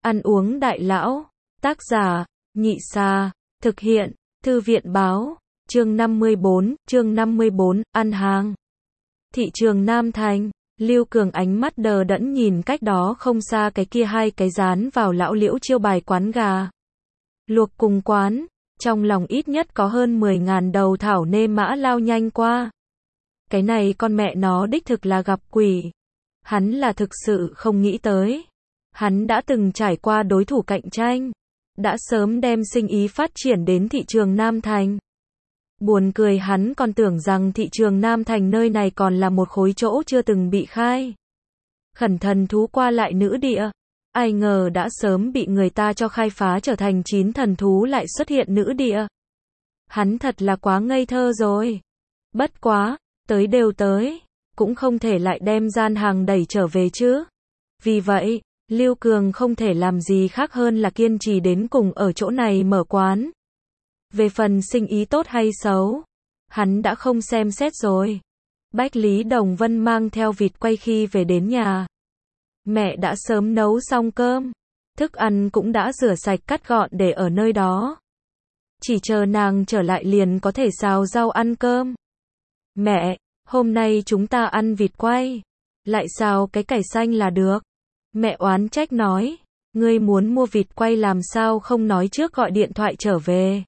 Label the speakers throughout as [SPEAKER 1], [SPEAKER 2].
[SPEAKER 1] Ăn uống đại lão. Tác giả, Nhị Sa. Thực hiện, Thư viện báo. Chương 54, ăn hàng. Thị trường Nam Thành. Lưu Cường ánh mắt đờ đẫn nhìn cách đó không xa cái kia hai cái dán vào lão Liễu chiêu bài quán gà luộc cùng quán, trong lòng ít nhất có hơn 10.000 đầu thảo nê mã lao nhanh qua. Cái này con mẹ nó đích thực là gặp quỷ. Hắn là thực sự không nghĩ tới. Hắn đã từng trải qua đối thủ cạnh tranh, đã sớm đem sinh ý phát triển đến thị trường Nam Thành. Buồn cười hắn còn tưởng rằng thị trường Nam Thành nơi này còn là một khối chỗ chưa từng bị khai khẩn thần thú qua lại nữ địa. Ai ngờ đã sớm bị người ta cho khai phá trở thành 9 thần thú lại xuất hiện nữ địa. Hắn thật là quá ngây thơ rồi. Bất quá, tới đều tới, cũng không thể lại đem gian hàng đẩy trở về chứ. Vì vậy, Lưu Cường không thể làm gì khác hơn là kiên trì đến cùng ở chỗ này mở quán. Về phần sinh ý tốt hay xấu, hắn đã không xem xét rồi. Bách Lý Đồng Vân mang theo vịt quay khi về đến nhà. Mẹ đã sớm nấu xong cơm, thức ăn cũng đã rửa sạch cắt gọn để ở nơi đó. Chỉ chờ nàng trở lại liền có thể xào rau ăn cơm. Mẹ, hôm nay chúng ta ăn vịt quay, lại xào cái cải xanh là được. Mẹ oán trách nói, ngươi muốn mua vịt quay làm sao không nói trước gọi điện thoại trở về.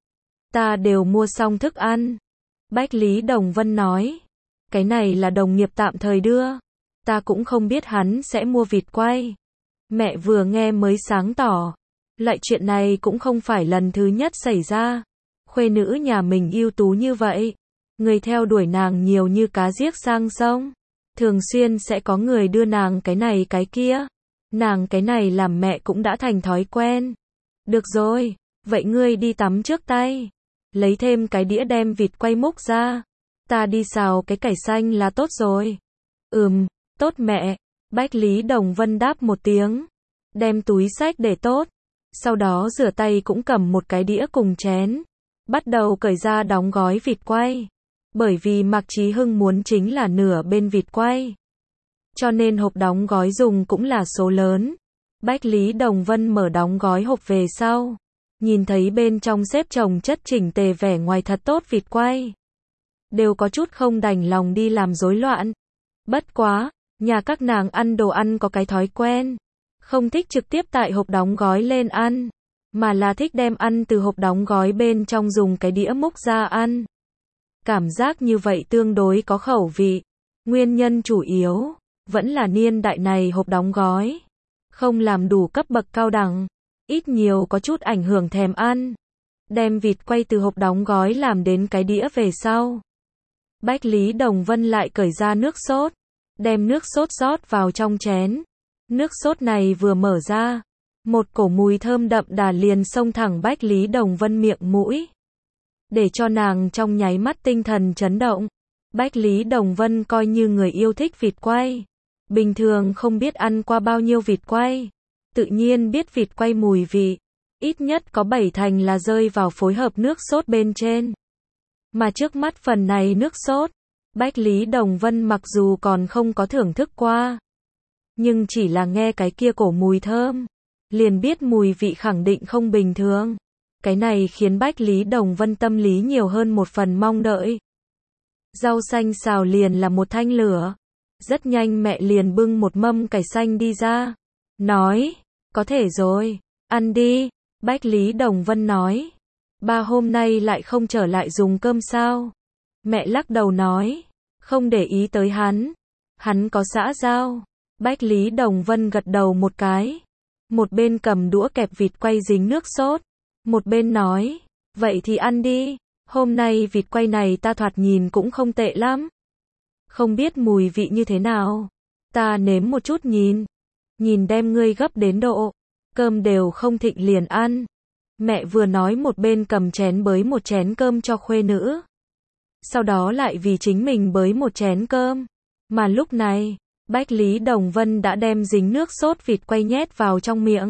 [SPEAKER 1] Ta đều mua xong thức ăn. Bách Lý Đồng Vân nói, cái này là đồng nghiệp tạm thời đưa. Ta cũng không biết hắn sẽ mua vịt quay. Mẹ vừa nghe mới sáng tỏ. Lại chuyện này cũng không phải lần thứ nhất xảy ra. Khuê nữ nhà mình ưu tú như vậy. Người theo đuổi nàng nhiều như cá giết sang sông. Thường xuyên sẽ có người đưa nàng cái này cái kia. Nàng cái này làm mẹ cũng đã thành thói quen. Được rồi, vậy ngươi đi tắm trước tay. Lấy thêm cái đĩa đem vịt quay múc ra. Ta đi xào cái cải xanh là tốt rồi. Tốt mẹ. Bách Lý Đồng Vân đáp một tiếng. Đem túi xách để tốt. Sau đó rửa tay cũng cầm một cái đĩa cùng chén. Bắt đầu cởi ra đóng gói vịt quay. Bởi vì Mạc Chí Hưng muốn chính là nửa bên vịt quay. Cho nên hộp đóng gói dùng cũng là số lớn. Bách Lý Đồng Vân mở đóng gói hộp về sau. Nhìn thấy bên trong xếp chồng chất chỉnh tề vẻ ngoài thật tốt vịt quay. Đều có chút không đành lòng đi làm rối loạn. Bất quá, nhà các nàng ăn đồ ăn có cái thói quen. Không thích trực tiếp tại hộp đóng gói lên ăn. Mà là thích đem ăn từ hộp đóng gói bên trong dùng cái đĩa múc ra ăn. Cảm giác như vậy tương đối có khẩu vị. Nguyên nhân chủ yếu vẫn là niên đại này hộp đóng gói không làm đủ cấp bậc cao đẳng, ít nhiều có chút ảnh hưởng thèm ăn. Đem vịt quay từ hộp đóng gói làm đến cái đĩa về sau. Bách Lý Đồng Vân lại cởi ra nước sốt, đem nước sốt rót vào trong chén. Nước sốt này vừa mở ra, một cổ mùi thơm đậm đà liền xông thẳng Bách Lý Đồng Vân miệng mũi. Để cho nàng trong nháy mắt tinh thần chấn động. Bách Lý Đồng Vân coi như người yêu thích vịt quay. Bình thường không biết ăn qua bao nhiêu vịt quay. Tự nhiên biết vịt quay mùi vị. Ít nhất có 7 thành là rơi vào phối hợp nước sốt bên trên. Mà trước mắt phần này nước sốt, Bách Lý Đồng Vân mặc dù còn không có thưởng thức qua. Nhưng chỉ là nghe cái kia cổ mùi thơm. Liền biết mùi vị khẳng định không bình thường. Cái này khiến Bách Lý Đồng Vân tâm lý nhiều hơn một phần mong đợi. Rau xanh xào liền là một thanh lửa. Rất nhanh mẹ liền bưng một mâm cải xanh đi ra. Nói, có thể rồi, ăn đi. Bách Lý Đồng Vân nói, ba hôm nay lại không trở lại dùng cơm sao? Mẹ lắc đầu nói, không để ý tới hắn có xã giao. Bách Lý Đồng Vân gật đầu một cái. Một bên cầm đũa kẹp vịt quay dính nước sốt. Một bên nói, vậy thì ăn đi. Hôm nay vịt quay này ta thoạt nhìn cũng không tệ lắm. Không biết mùi vị như thế nào. Ta nếm một chút nhìn. Nhìn đem ngươi gấp đến độ cơm đều không thịnh liền ăn. Mẹ vừa nói một bên cầm chén bới một chén cơm cho khuê nữ. Sau đó lại vì chính mình bới một chén cơm. Mà lúc này, Bách Lý Đồng Vân đã đem dính nước sốt vịt quay nhét vào trong miệng.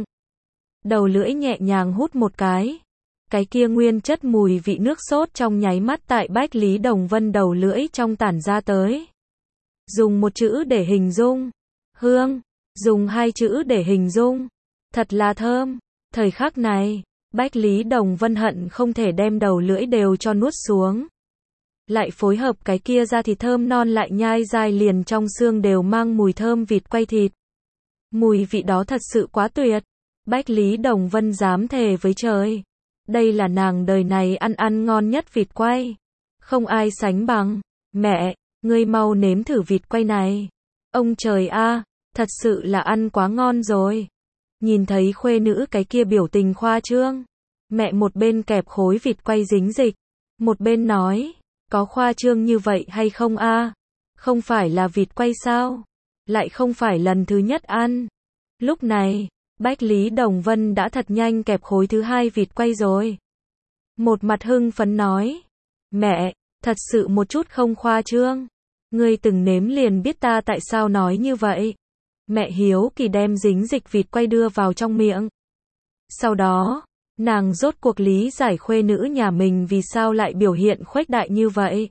[SPEAKER 1] Đầu lưỡi nhẹ nhàng hút một cái. Cái kia nguyên chất mùi vị nước sốt trong nháy mắt tại Bách Lý Đồng Vân đầu lưỡi trong tản ra tới. Dùng một chữ để hình dung. Hương. Dùng hai chữ để hình dung. thật là thơm. Thời khắc này, Bách Lý Đồng Vân hận không thể đem đầu lưỡi đều cho nuốt xuống. Lại phối hợp cái kia ra thịt thơm non lại nhai dai liền trong xương đều mang mùi thơm vịt quay thịt. Mùi vị đó thật sự quá tuyệt. Bách Lý Đồng Vân dám thề với trời. Đây là nàng đời này ăn ngon nhất vịt quay. Không ai sánh bằng. Mẹ, ngươi mau nếm thử vịt quay này. Ông trời a, thật sự là ăn quá ngon rồi. Nhìn thấy khuê nữ cái kia biểu tình khoa trương. Mẹ một bên kẹp khối vịt quay dính dịch. Một bên nói, có khoa trương như vậy hay không a? Không phải là vịt quay sao? Lại không phải lần thứ nhất ăn. Lúc này, Bách Lý Đồng Vân đã thật nhanh kẹp khối thứ hai vịt quay rồi. Một mặt hưng phấn nói, mẹ, thật sự một chút không khoa trương. Ngươi từng nếm liền biết ta tại sao nói như vậy. Mẹ hiếu kỳ đem dính dịch vịt quay đưa vào trong miệng. Sau đó, nàng rốt cuộc lý giải khuê nữ nhà mình vì sao lại biểu hiện khuếch đại như vậy.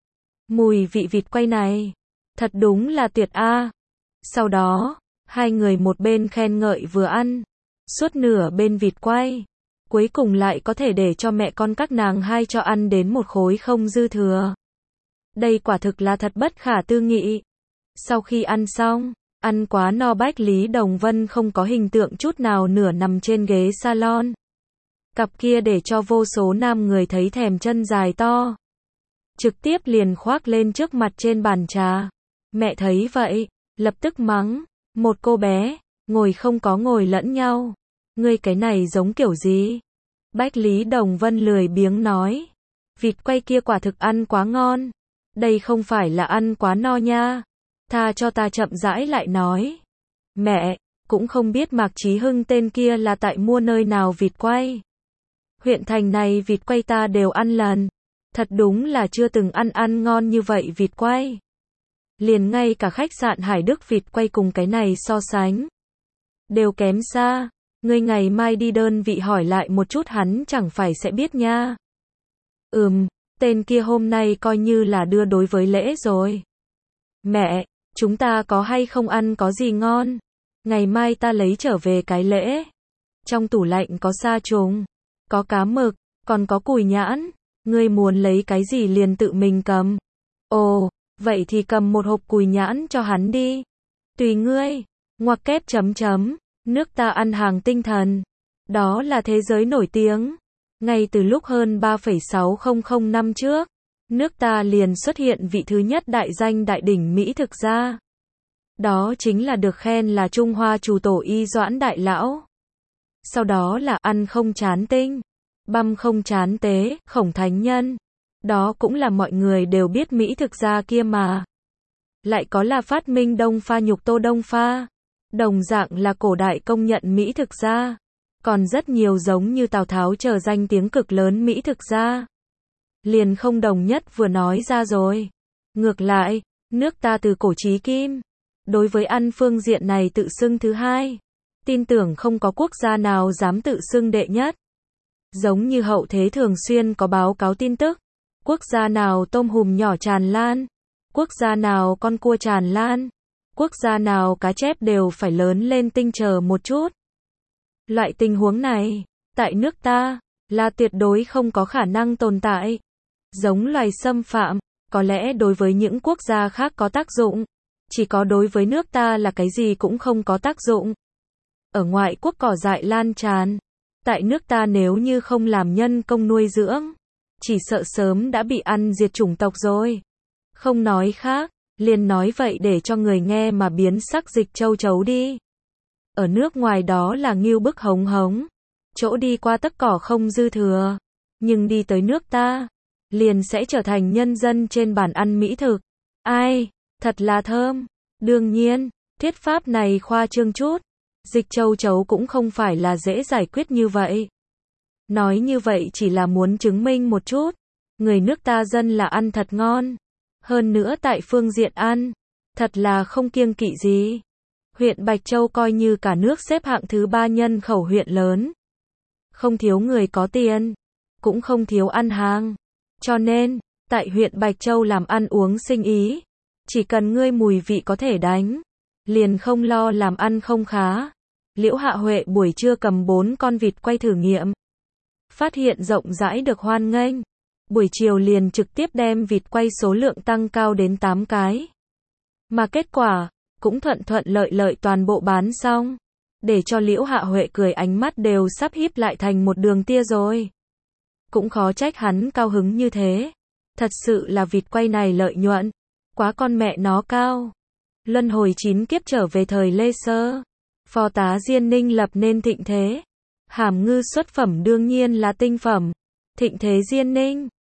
[SPEAKER 1] Mùi vị vịt quay này, thật đúng là tuyệt a. Sau đó, hai người một bên khen ngợi vừa ăn, suốt nửa bên vịt quay, cuối cùng lại có thể để cho mẹ con các nàng hai cho ăn đến một khối không dư thừa. Đây quả thực là thật bất khả tư nghị. Sau khi ăn xong, ăn quá no Bách Lý Đồng Vân không có hình tượng chút nào nửa nằm trên ghế salon. Cặp kia để cho vô số nam người thấy thèm chân dài to. Trực tiếp liền khoác lên trước mặt trên bàn trà. Mẹ thấy vậy, lập tức mắng, một cô bé, ngồi không có ngồi lẫn nhau. Ngươi cái này giống kiểu gì? Bách Lý Đồng Vân lười biếng nói. Vịt quay kia quả thực ăn quá ngon. Đây không phải là ăn quá no nha. Tha cho ta chậm rãi lại nói. Mẹ, cũng không biết Mạc Chí Hưng tên kia là tại mua nơi nào vịt quay. Huyện thành này vịt quay ta đều ăn lần. Thật đúng là chưa từng ăn ngon như vậy vịt quay. Liền ngay cả khách sạn Hải Đức vịt quay cùng cái này so sánh. Đều kém xa. Ngươi ngày mai đi đơn vị hỏi lại một chút hắn chẳng phải sẽ biết nha. Tên kia hôm nay coi như là đưa đối với lễ rồi. Mẹ, chúng ta có hay không ăn có gì ngon? Ngày mai ta lấy trở về cái lễ. Trong tủ lạnh có sa trùng, có cá mực, còn có cùi nhãn. Ngươi muốn lấy cái gì liền tự mình cầm. Ồ, vậy thì cầm một hộp cùi nhãn cho hắn đi. Tùy ngươi. Ngoặc kép chấm chấm. Nước ta ăn hàng tinh thần. Đó là thế giới nổi tiếng. Ngay từ lúc hơn 3,600 năm trước, nước ta liền xuất hiện vị thứ nhất đại danh đại đỉnh Mỹ thực gia. Đó chính là được khen là Trung Hoa Trù Tổ Y Doãn Đại Lão. Sau đó là ăn không chán tinh, băm không chán tế, Khổng Thánh Nhân. Đó cũng là mọi người đều biết Mỹ thực gia kia mà. Lại có là phát minh Đông Pha Nhục Tô Đông Pha. Đồng dạng là cổ đại công nhận Mỹ thực gia. Còn rất nhiều giống như Tào Tháo trở danh tiếng cực lớn Mỹ thực gia. Liền không đồng nhất vừa nói ra rồi. Ngược lại, nước ta từ cổ chí kim. Đối với ăn phương diện này tự xưng thứ hai. Tin tưởng không có quốc gia nào dám tự xưng đệ nhất. Giống như hậu thế thường xuyên có báo cáo tin tức. Quốc gia nào tôm hùm nhỏ tràn lan. Quốc gia nào con cua tràn lan. Quốc gia nào cá chép đều phải lớn lên tinh chờ một chút. Loại tình huống này, tại nước ta, là tuyệt đối không có khả năng tồn tại. Giống loài xâm phạm, có lẽ đối với những quốc gia khác có tác dụng. Chỉ có đối với nước ta là cái gì cũng không có tác dụng. Ở ngoại quốc cỏ dại lan tràn. Tại nước ta nếu như không làm nhân công nuôi dưỡng, chỉ sợ sớm đã bị ăn diệt chủng tộc rồi. Không nói khác, liền nói vậy để cho người nghe mà biến sắc dịch châu chấu đi. Ở nước ngoài đó là ngưu bức hống hống. Chỗ đi qua tất cỏ không dư thừa. Nhưng đi tới nước ta, liền sẽ trở thành nhân dân trên bàn ăn mỹ thực. Ai, thật là thơm. Đương nhiên, thuyết pháp này khoa trương chút. Dịch châu chấu cũng không phải là dễ giải quyết như vậy. Nói như vậy chỉ là muốn chứng minh một chút. Người nước ta dân là ăn thật ngon. Hơn nữa tại phương diện ăn, thật là không kiêng kỵ gì. Huyện Bạch Châu coi như cả nước xếp hạng thứ 3 nhân khẩu huyện lớn. Không thiếu người có tiền, cũng không thiếu ăn hàng. Cho nên, tại huyện Bạch Châu làm ăn uống sinh ý, chỉ cần ngươi mùi vị có thể đánh, liền không lo làm ăn không khá. Liễu Hạ Huệ buổi trưa cầm 4 con vịt quay thử nghiệm. Phát hiện rộng rãi được hoan nghênh. Buổi chiều liền trực tiếp đem vịt quay số lượng tăng cao đến 8 cái. Mà kết quả, cũng thuận thuận lợi lợi toàn bộ bán xong. Để cho Liễu Hạ Huệ cười ánh mắt đều sắp híp lại thành một đường tia rồi. Cũng khó trách hắn cao hứng như thế. Thật sự là vịt quay này lợi nhuận. Quá con mẹ nó cao. Luân hồi 9 kiếp trở về thời Lê Sơ. Phó tá Diên Ninh lập nên thịnh thế. Hàm ngư xuất phẩm đương nhiên là tinh phẩm. Thịnh thế Diên Ninh.